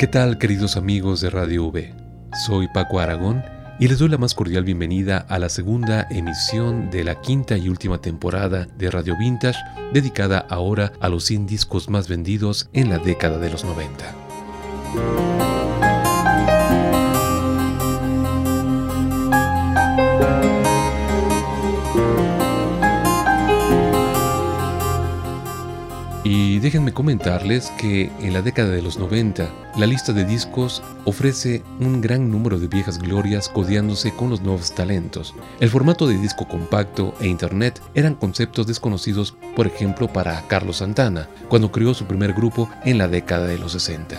¿Qué tal, queridos amigos de Radio V? Soy Paco Aragón y les doy la más cordial bienvenida a la segunda emisión de la quinta y última temporada de Radio Vintage, dedicada ahora a los 100 discos más vendidos en la década de los 90. Y déjenme comentarles que en la década de los 90, la lista de discos ofrece un gran número de viejas glorias codeándose con los nuevos talentos. El formato de disco compacto e internet eran conceptos desconocidos, por ejemplo, para Carlos Santana, cuando creó su primer grupo en la década de los 60.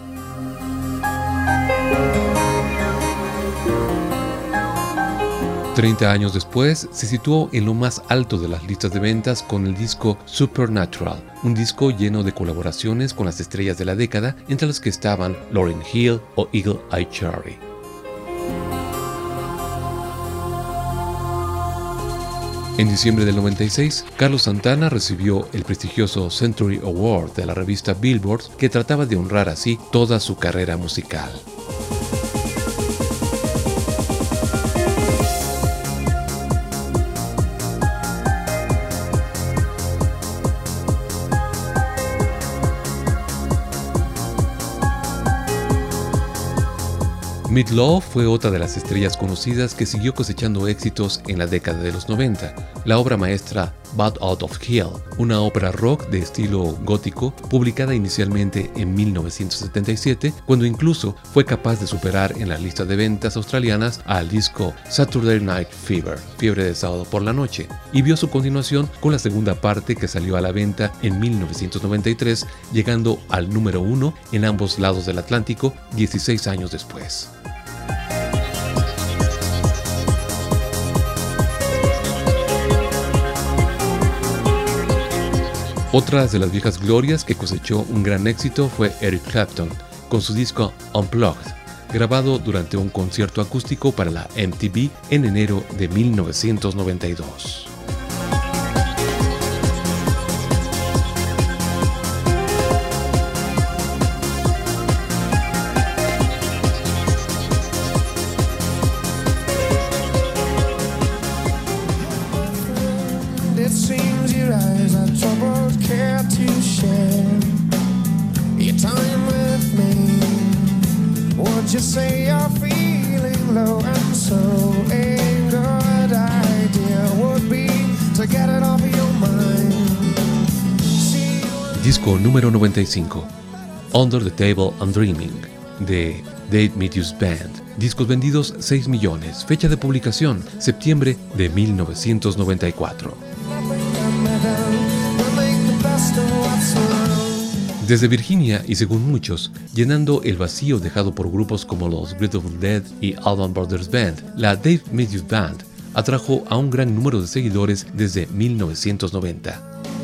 Treinta años después, se situó en lo más alto de las listas de ventas con el disco Supernatural, un disco lleno de colaboraciones con las estrellas de la década, entre las que estaban Lauryn Hill o Eagle Eye Cherry. En diciembre del 96, Carlos Santana recibió el prestigioso Century Award de la revista Billboard, que trataba de honrar así toda su carrera musical. Meat Loaf fue otra de las estrellas conocidas que siguió cosechando éxitos en la década de los 90. La obra maestra Bat Out of Hell, una ópera rock de estilo gótico, publicada inicialmente en 1977, cuando incluso fue capaz de superar en la lista de ventas australianas al disco Saturday Night Fever, Fiebre de Sábado por la Noche, y vio su continuación con la segunda parte que salió a la venta en 1993, llegando al número 1 en ambos lados del Atlántico 16 años después. Otra de las viejas glorias que cosechó un gran éxito fue Eric Clapton, con su disco Unplugged, grabado durante un concierto acústico para la MTV en enero de 1992. Disco número 95, Under the Table and Dreaming, de Dave Matthews Band. Discos vendidos 6 millones. Fecha de publicación, septiembre de 1994. Desde Virginia, y según muchos, llenando el vacío dejado por grupos como los Grateful Dead y Allman Brothers Band, la Dave Matthews Band atrajo a un gran número de seguidores desde 1990.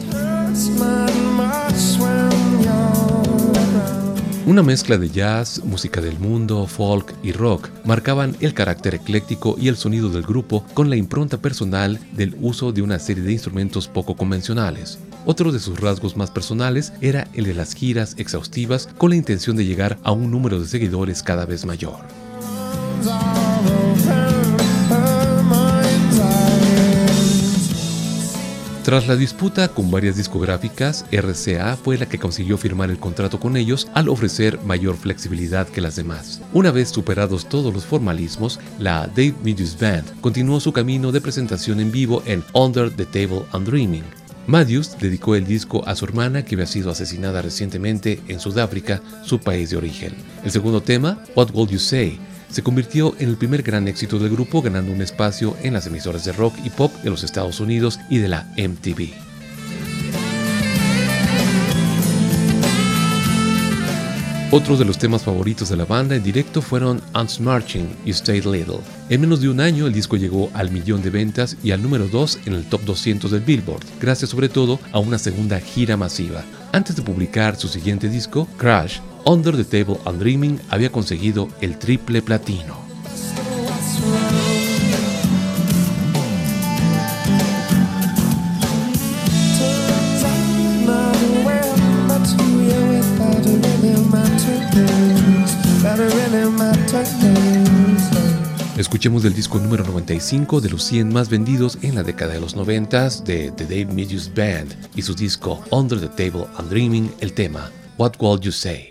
Una mezcla de jazz, música del mundo, folk y rock marcaban el carácter ecléctico y el sonido del grupo, con la impronta personal del uso de una serie de instrumentos poco convencionales. Otro de sus rasgos más personales era el de las giras exhaustivas, con la intención de llegar a un número de seguidores cada vez mayor. Tras la disputa con varias discográficas, RCA fue la que consiguió firmar el contrato con ellos al ofrecer mayor flexibilidad que las demás. Una vez superados todos los formalismos, la Dave Matthews Band continuó su camino de presentación en vivo en Under the Table and Dreaming. Matthews dedicó el disco a su hermana, que había sido asesinada recientemente en Sudáfrica, su país de origen. El segundo tema, What Would You Say?, se convirtió en el primer gran éxito del grupo, ganando un espacio en las emisoras de rock y pop de los Estados Unidos y de la MTV. Otros de los temas favoritos de la banda en directo fueron Ants Marching y Stay Little. En menos de un año, el disco llegó al 1.000.000 de ventas y al número 2 en el top 200 del Billboard, gracias sobre todo a una segunda gira masiva. Antes de publicar su siguiente disco, Crash, Under the Table and Dreaming había conseguido el triple platino. Turns out Escuchemos del disco número 95 de los 100 más vendidos en la década de los 90 de The Dave Matthews Band y su disco Under the Table I'm Dreaming, el tema What Will You Say?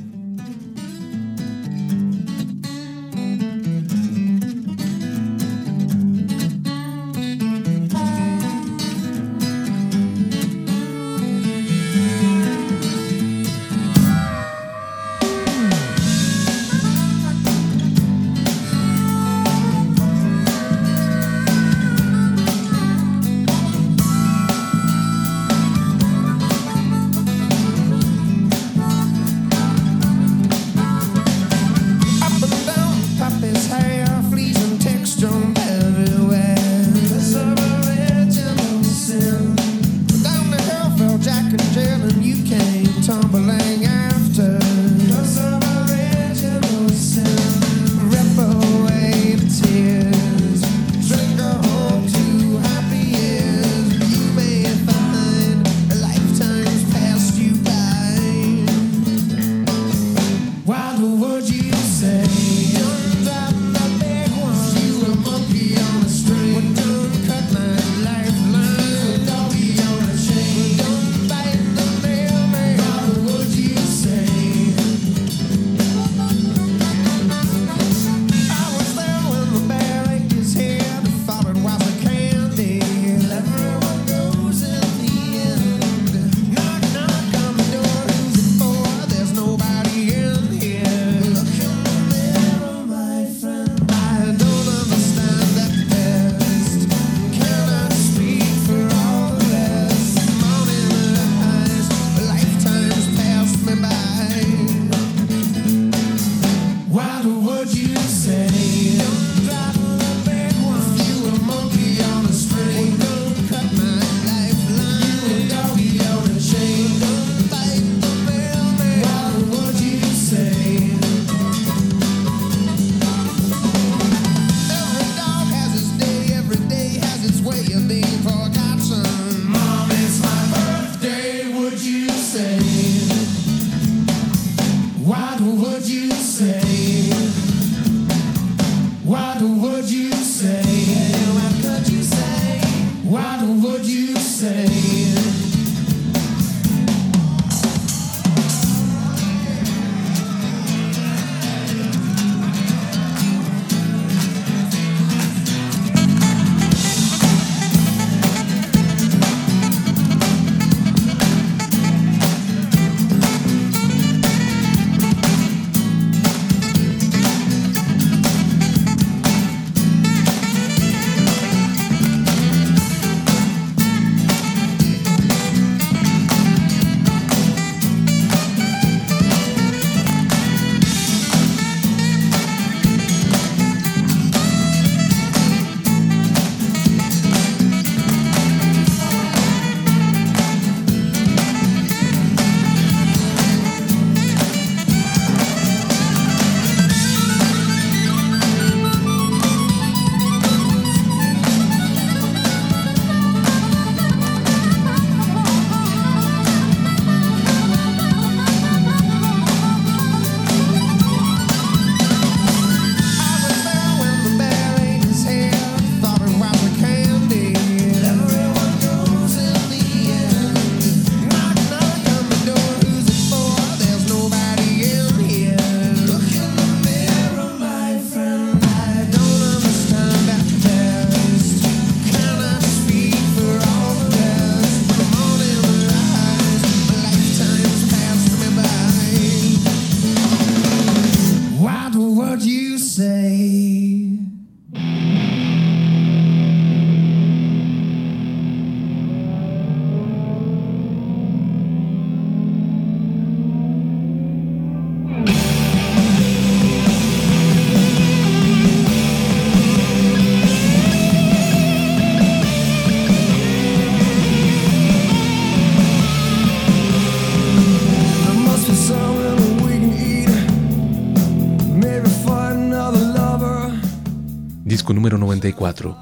Disco número 94,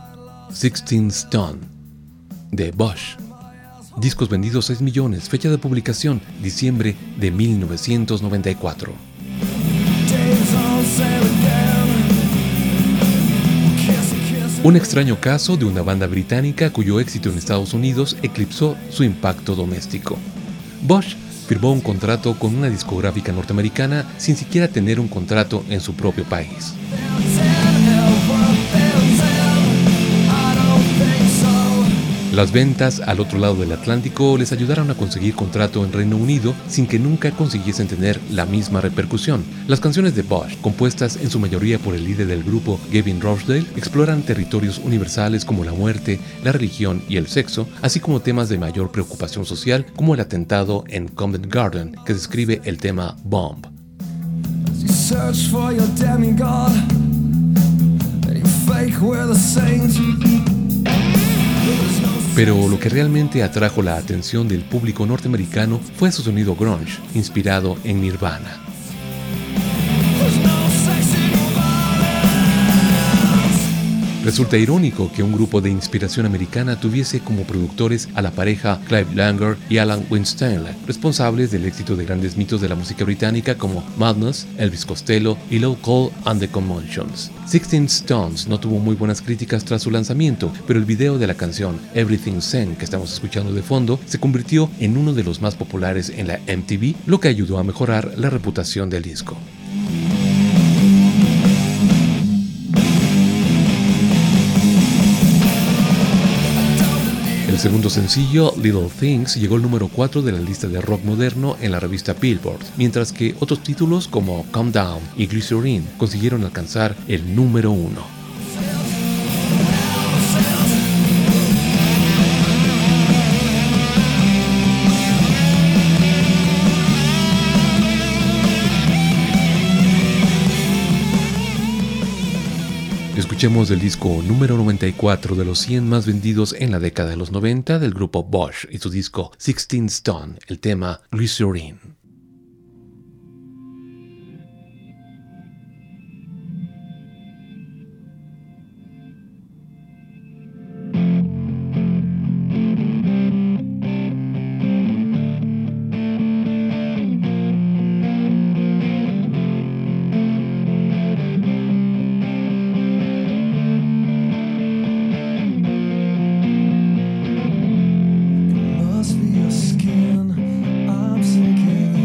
16 Stone, de Bush. Discos vendidos 6 millones, fecha de publicación, diciembre de 1994. Un extraño caso de una banda británica cuyo éxito en Estados Unidos eclipsó su impacto doméstico. Bush firmó un contrato con una discográfica norteamericana sin siquiera tener un contrato en su propio país. Las ventas al otro lado del Atlántico les ayudaron a conseguir contrato en Reino Unido sin que nunca consiguiesen tener la misma repercusión. Las canciones de Bush, compuestas en su mayoría por el líder del grupo, Gavin Rossdale, exploran territorios universales como la muerte, la religión y el sexo, así como temas de mayor preocupación social como el atentado en Covent Garden, que describe el tema Bomb. Pero lo que realmente atrajo la atención del público norteamericano fue su sonido grunge, inspirado en Nirvana. Resulta irónico que un grupo de inspiración americana tuviese como productores a la pareja Clive Langer y Alan Winstanley, responsables del éxito de grandes mitos de la música británica como Madness, Elvis Costello y Love Call and the Commotions. 16 Stones no tuvo muy buenas críticas tras su lanzamiento, pero el video de la canción Everything Zen que estamos escuchando de fondo se convirtió en uno de los más populares en la MTV, lo que ayudó a mejorar la reputación del disco. El segundo sencillo, Little Things, llegó al número 4 de la lista de rock moderno en la revista Billboard, mientras que otros títulos como Calm Down y Glycerine consiguieron alcanzar el número 1. Escuchemos el disco número 94 de los 100 más vendidos en la década de los 90 del grupo Bush y su disco 16 Stone, el tema Glycerine. Must be your skin. I'm sinking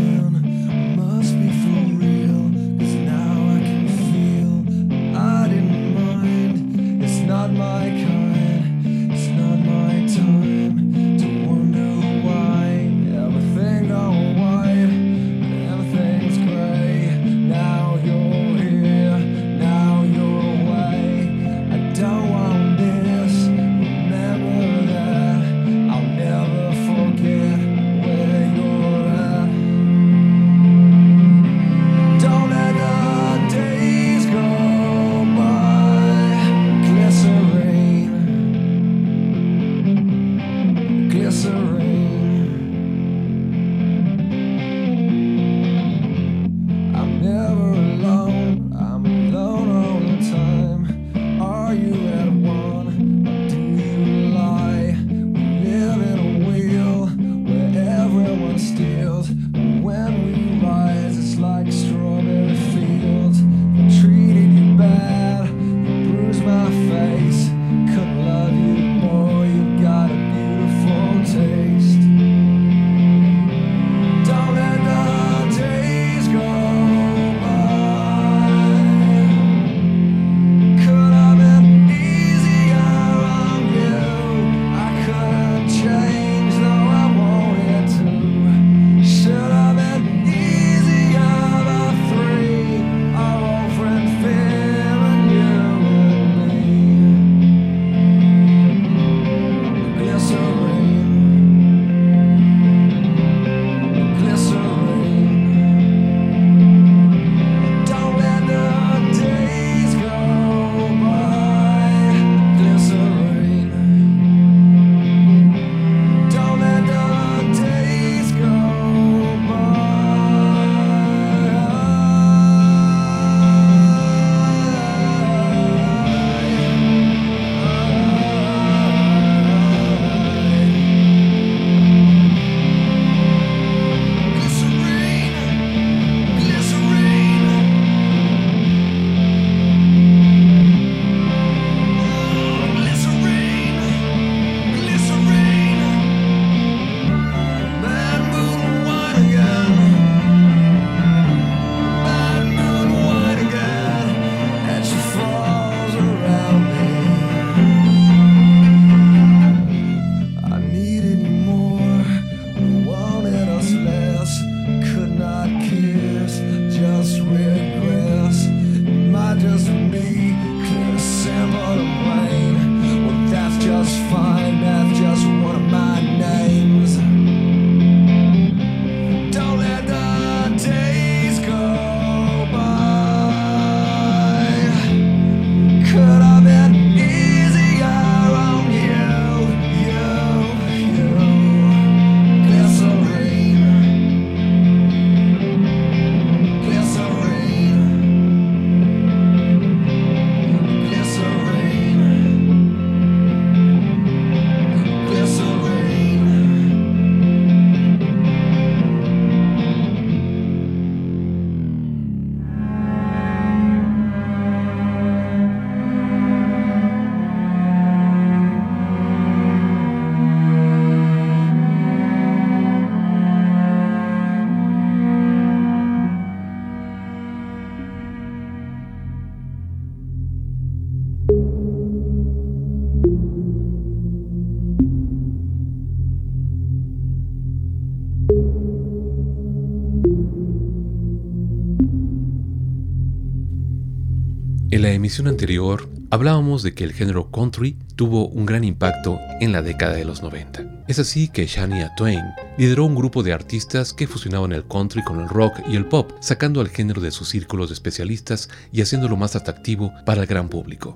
En la emisión anterior hablábamos de que el género country tuvo un gran impacto en la década de los 90. Es así que Shania Twain lideró un grupo de artistas que fusionaban el country con el rock y el pop, sacando al género de sus círculos de especialistas y haciéndolo más atractivo para el gran público.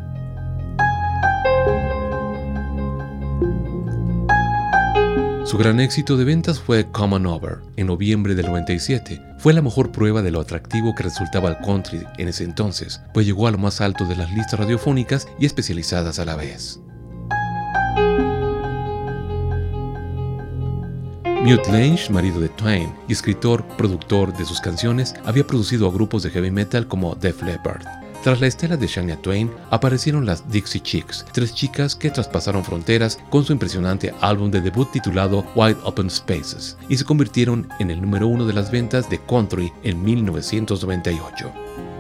Su gran éxito de ventas fue Come On Over, en noviembre del 97. Fue la mejor prueba de lo atractivo que resultaba el country en ese entonces, pues llegó a lo más alto de las listas radiofónicas y especializadas a la vez. Mutt Lange, marido de Twain y escritor, productor de sus canciones, había producido a grupos de heavy metal como Def Leppard. Tras la estela de Shania Twain, aparecieron las Dixie Chicks, 3 chicas que traspasaron fronteras con su impresionante álbum de debut titulado Wide Open Spaces y se convirtieron en el número 1 de las ventas de country en 1998.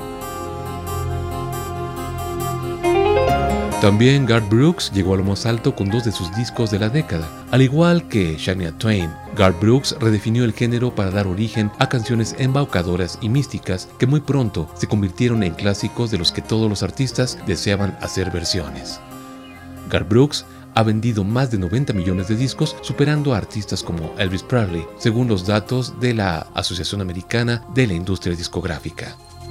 También Garth Brooks llegó a lo más alto con 2 de sus discos de la década. Al igual que Shania Twain, Garth Brooks redefinió el género para dar origen a canciones embaucadoras y místicas que muy pronto se convirtieron en clásicos de los que todos los artistas deseaban hacer versiones. Garth Brooks ha vendido más de 90 millones de discos, superando a artistas como Elvis Presley, según los datos de la Asociación Americana de la Industria Discográfica.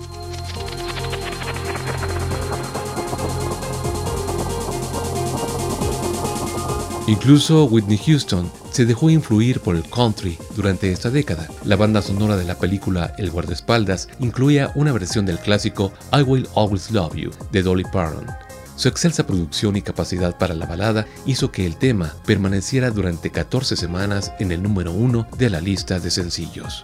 Incluso Whitney Houston se dejó influir por el country durante esta década. La banda sonora de la película El guardaespaldas incluía una versión del clásico I Will Always Love You de Dolly Parton. Su excelsa producción y capacidad para la balada hizo que el tema permaneciera durante 14 semanas en el número 1 de la lista de sencillos.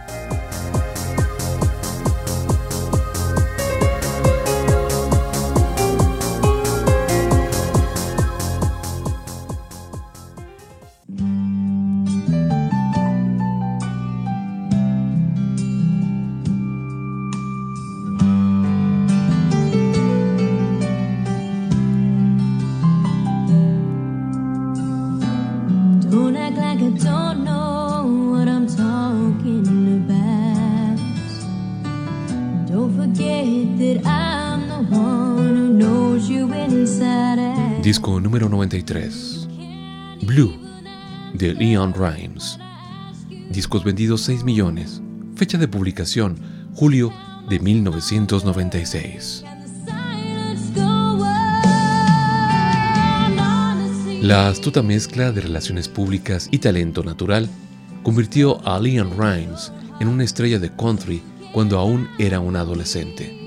Disco número 93, Blue, de LeAnn Rimes. Discos vendidos 6 millones. Fecha de publicación, julio de 1996. La astuta mezcla de relaciones públicas y talento natural convirtió a LeAnn Rimes en una estrella de country cuando aún era una adolescente.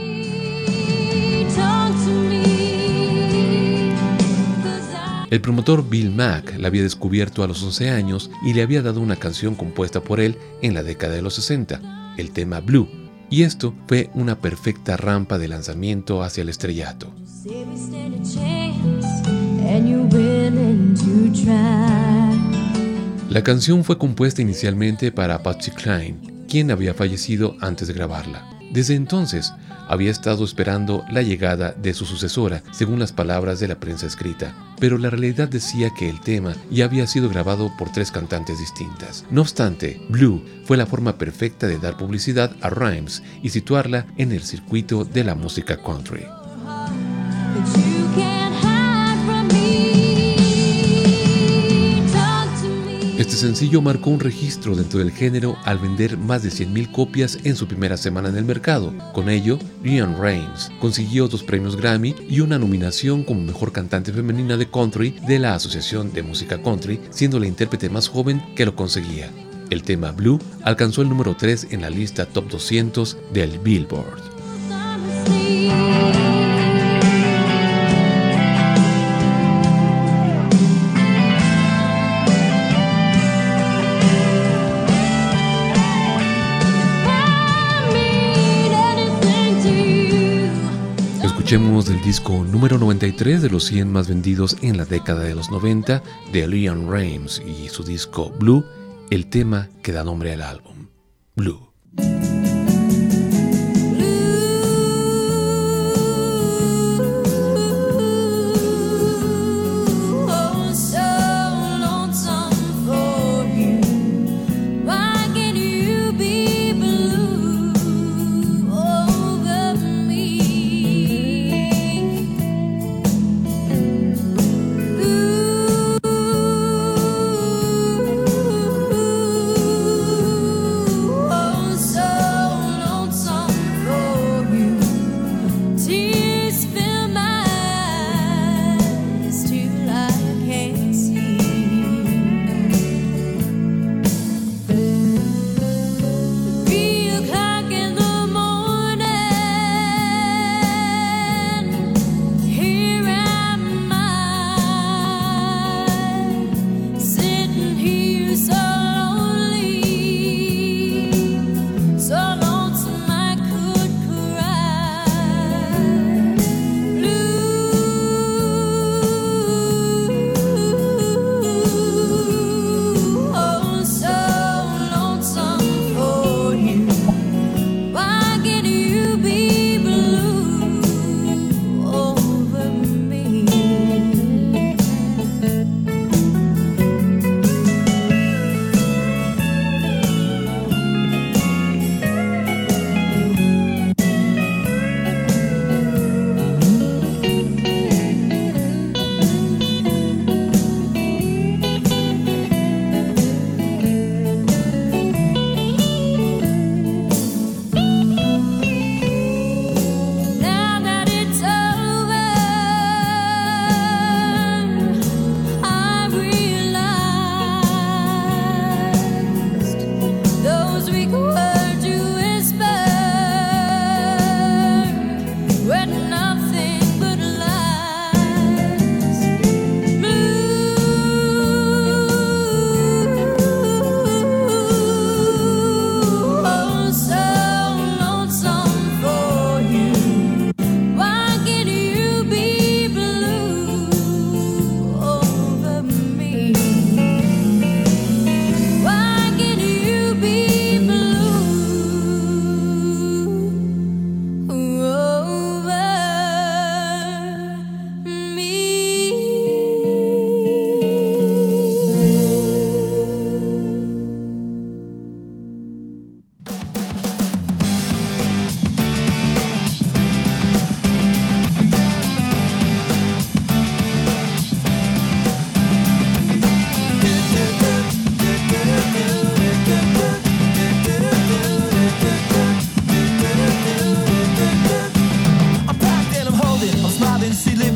El promotor Bill Mack la había descubierto a los 11 años y le había dado una canción compuesta por él en la década de los 60, el tema Blue, y esto fue una perfecta rampa de lanzamiento hacia el estrellato. La canción fue compuesta inicialmente para Patsy Cline, quien había fallecido antes de grabarla. Desde entonces, había estado esperando la llegada de su sucesora, según las palabras de la prensa escrita, pero la realidad decía que el tema ya había sido grabado por 3 cantantes distintas. No obstante, Blue fue la forma perfecta de dar publicidad a Rimes y situarla en el circuito de la música country. Este sencillo marcó un registro dentro del género al vender más de 100,000 copias en su primera semana en el mercado. Con ello, LeAnn Rimes consiguió 2 premios Grammy y una nominación como mejor cantante femenina de country de la Asociación de Música Country, siendo la intérprete más joven que lo conseguía. El tema Blue alcanzó el número 3 en la lista Top 200 del Billboard. Escuchemos del disco número 93 de los 100 más vendidos en la década de los 90 de LeAnn Rimes y su disco Blue, el tema que da nombre al álbum, Blue. Me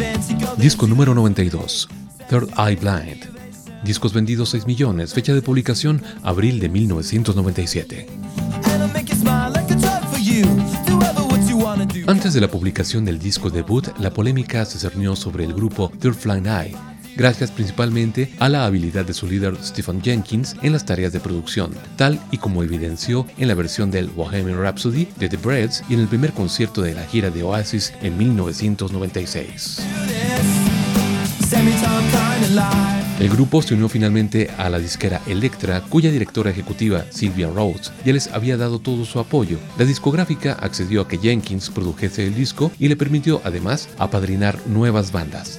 Disco número 92, Third Eye Blind. Discos vendidos 6 millones, fecha de publicación abril de 1997. Antes de la publicación del disco debut, la polémica se cernió sobre el grupo Third Flying Eye, gracias principalmente a la habilidad de su líder Stephen Jenkins en las tareas de producción, tal y como evidenció en la versión del Bohemian Rhapsody de The Breads y en el primer concierto de la gira de Oasis en 1996. El grupo se unió finalmente a la disquera Elektra, cuya directora ejecutiva, Sylvia Rhodes, ya les había dado todo su apoyo. La discográfica accedió a que Jenkins produjese el disco y le permitió además apadrinar nuevas bandas.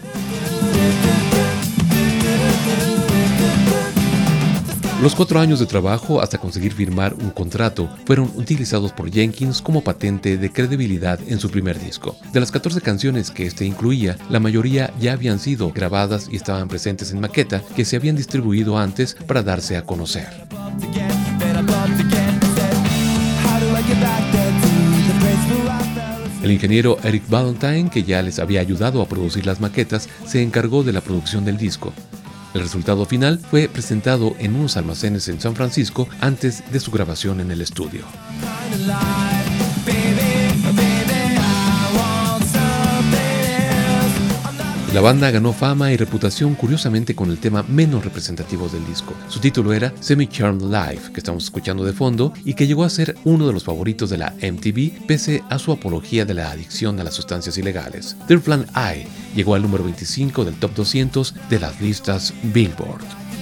Los 4 años de trabajo hasta conseguir firmar un contrato fueron utilizados por Jenkins como patente de credibilidad en su primer disco. De las 14 canciones que este incluía, la mayoría ya habían sido grabadas y estaban presentes en maqueta que se habían distribuido antes para darse a conocer. El ingeniero Eric Valentine, que ya les había ayudado a producir las maquetas, se encargó de la producción del disco. El resultado final fue presentado en unos almacenes en San Francisco antes de su grabación en el estudio. La banda ganó fama y reputación curiosamente con el tema menos representativo del disco. Su título era Semi-Charmed Life, que estamos escuchando de fondo, y que llegó a ser uno de los favoritos de la MTV pese a su apología de la adicción a las sustancias ilegales. Third Flying Eye llegó al número 25 del Top 200 de las listas Billboard.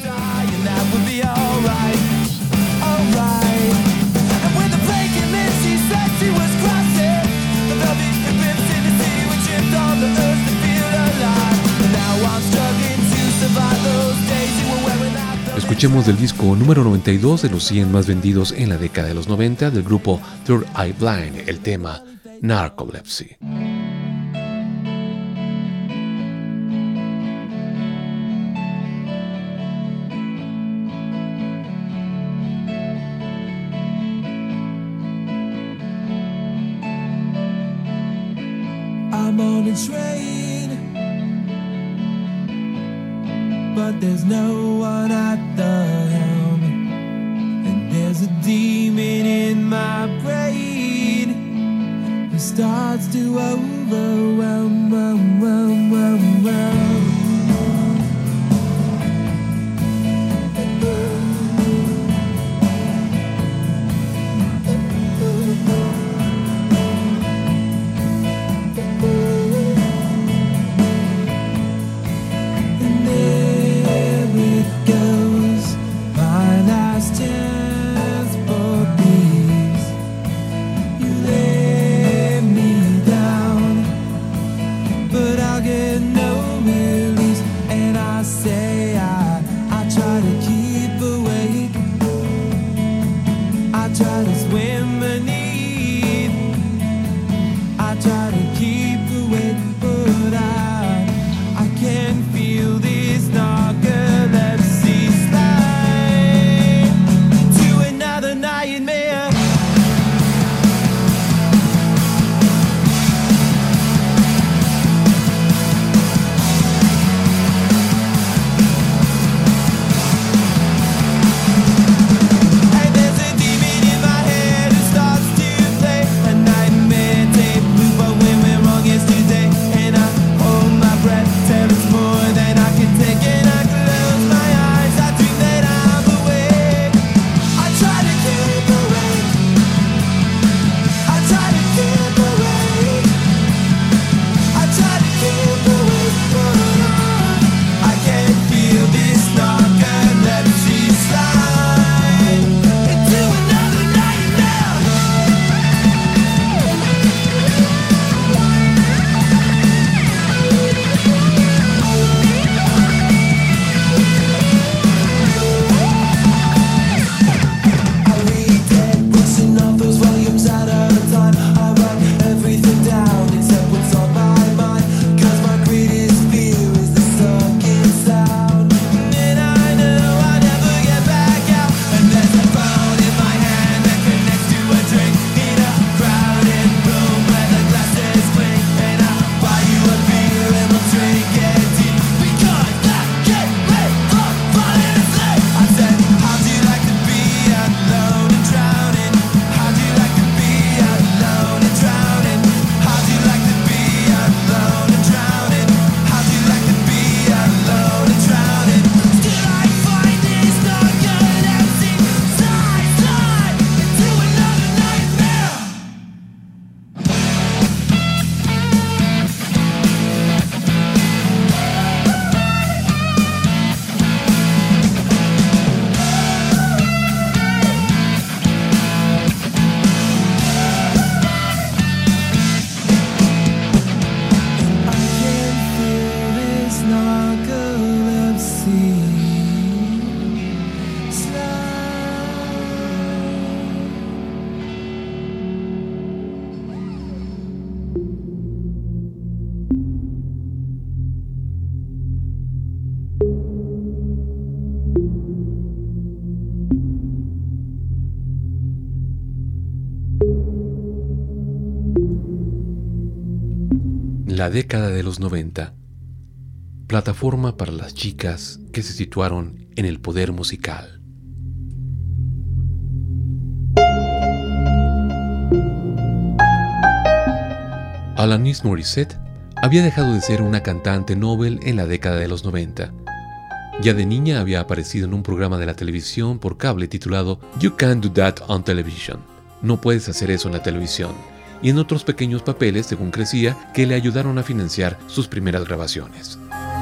Escuchemos del disco número 92 de los 100 más vendidos en la década de los 90 del grupo Third Eye Blind, el tema Narcolepsy. I'm on a train, but there's no one at the helm, and there's a demon in my brain who starts to overwhelm. La década de los 90. Plataforma para las chicas que se situaron en el poder musical. Alanis Morissette había dejado de ser una cantante Nobel en la década de los 90. Ya de niña había aparecido en un programa de la televisión por cable titulado You Can't Do That on Television. No puedes hacer eso en la televisión. Y en otros pequeños papeles, según crecía, que le ayudaron a financiar sus primeras grabaciones.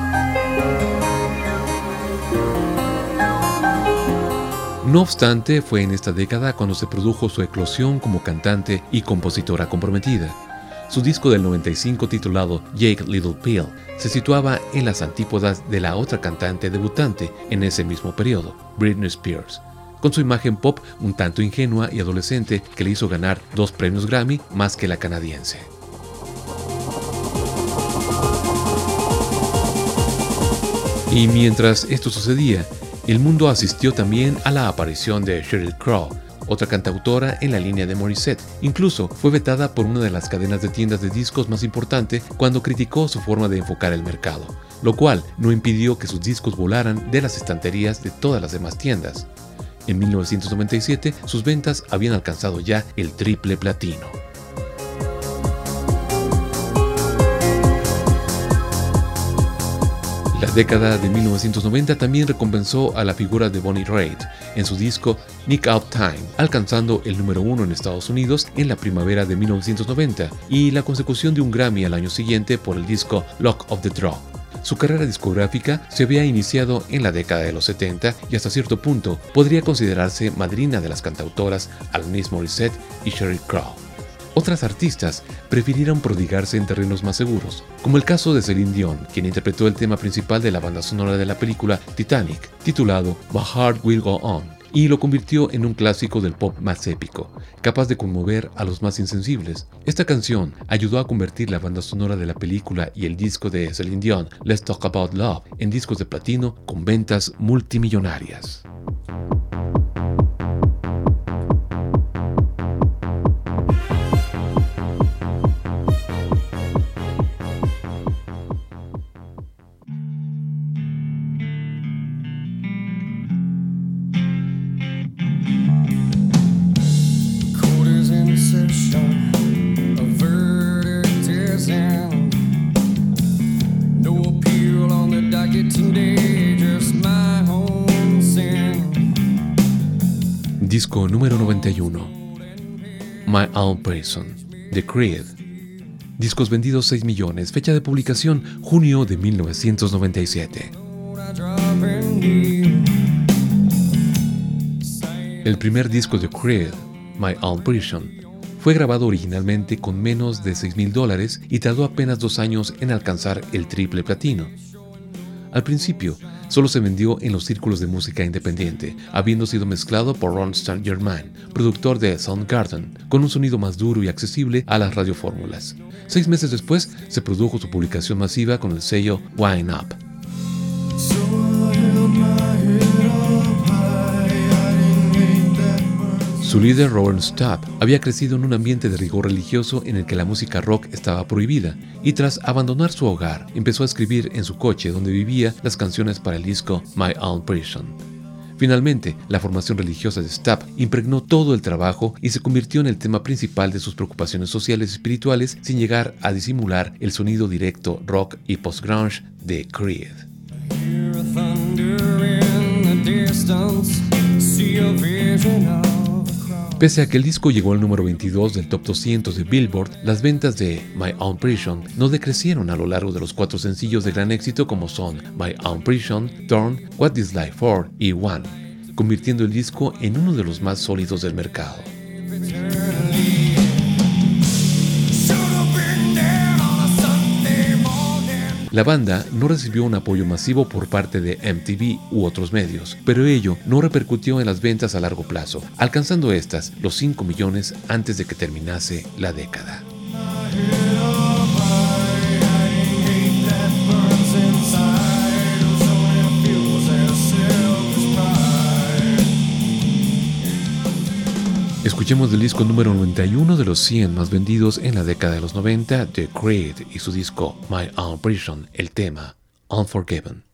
No obstante, fue en esta década cuando se produjo su eclosión como cantante y compositora comprometida. Su disco del 95 titulado Jake Little Pill se situaba en las antípodas de la otra cantante debutante en ese mismo periodo, Britney Spears, con su imagen pop un tanto ingenua y adolescente que le hizo ganar 2 premios Grammy más que la canadiense. Y mientras esto sucedía, el mundo asistió también a la aparición de Sheryl Crow, otra cantautora en la línea de Morissette. Incluso fue vetada por una de las cadenas de tiendas de discos más importante cuando criticó su forma de enfocar el mercado, lo cual no impidió que sus discos volaran de las estanterías de todas las demás tiendas. En 1997, sus ventas habían alcanzado ya el triple platino. La década de 1990 también recompensó a la figura de Bonnie Raitt en su disco Nick Out Time, alcanzando el número 1 en Estados Unidos en la primavera de 1990 y la consecución de un Grammy al año siguiente por el disco Luck of the Draw. Su carrera discográfica se había iniciado en la década de los 70 y hasta cierto punto podría considerarse madrina de las cantautoras Alanis Morissette y Sheryl Crow. Otras artistas prefirieron prodigarse en terrenos más seguros, como el caso de Celine Dion, quien interpretó el tema principal de la banda sonora de la película Titanic, titulado My Heart Will Go On, y lo convirtió en un clásico del pop más épico, capaz de conmover a los más insensibles. Esta canción ayudó a convertir la banda sonora de la película y el disco de Celine Dion, Let's Talk About Love, en discos de platino con ventas multimillonarias. Disco número 91. My Own Prison, de Creed. Discos vendidos 6 millones, fecha de publicación junio de 1997. El primer disco de Creed, My Own Prison, fue grabado originalmente con menos de $6,000 y tardó apenas 2 años en alcanzar el triple platino. Al principio, solo se vendió en los círculos de música independiente, habiendo sido mezclado por Ron Saint-Germain, productor de Soundgarden, con un sonido más duro y accesible a las radiofórmulas. 6 meses después, se produjo su publicación masiva con el sello Wind Up. Su líder, Robert Stapp, había crecido en un ambiente de rigor religioso en el que la música rock estaba prohibida, y tras abandonar su hogar, empezó a escribir en su coche donde vivía las canciones para el disco My Own Prison. Finalmente, la formación religiosa de Stapp impregnó todo el trabajo y se convirtió en el tema principal de sus preocupaciones sociales y espirituales, sin llegar a disimular el sonido directo rock y post-grunge de Creed. Pese a que el disco llegó al número 22 del Top 200 de Billboard, las ventas de My Own Prison no decrecieron a lo largo de los 4 sencillos de gran éxito como son My Own Prison, Torn, What Is Life For y One, convirtiendo el disco en uno de los más sólidos del mercado. La banda no recibió un apoyo masivo por parte de MTV u otros medios, pero ello no repercutió en las ventas a largo plazo, alcanzando estas los 5 millones antes de que terminase la década. Escuchemos del disco número 91 de los 100 más vendidos en la década de los 90, The Creed y su disco My Own Prison, el tema Unforgiven.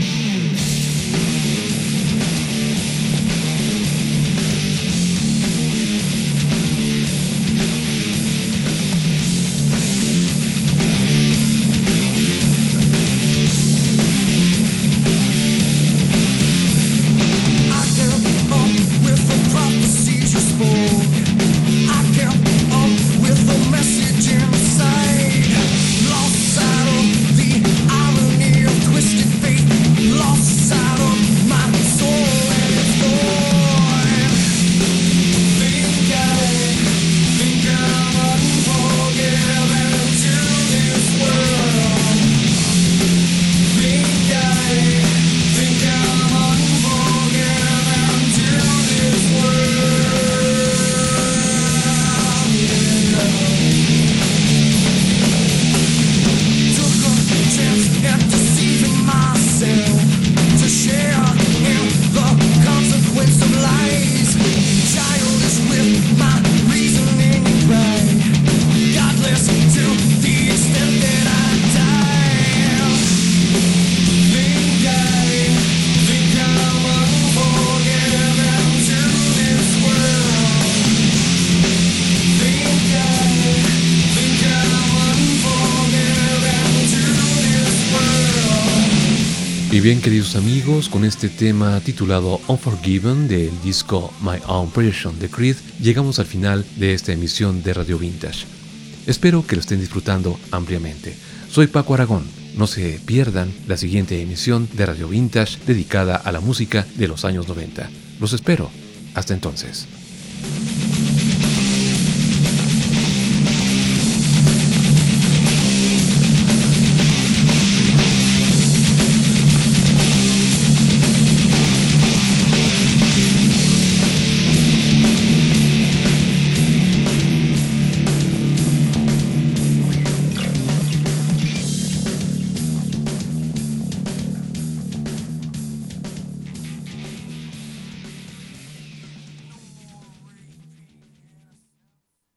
Y bien, queridos amigos, con este tema titulado Unforgiven del disco My Own Prison de Creed, llegamos al final de esta emisión de Radio Vintage. Espero que lo estén disfrutando ampliamente. Soy Paco Aragón. No se pierdan la siguiente emisión de Radio Vintage dedicada a la música de los años 90. Los espero. Hasta entonces.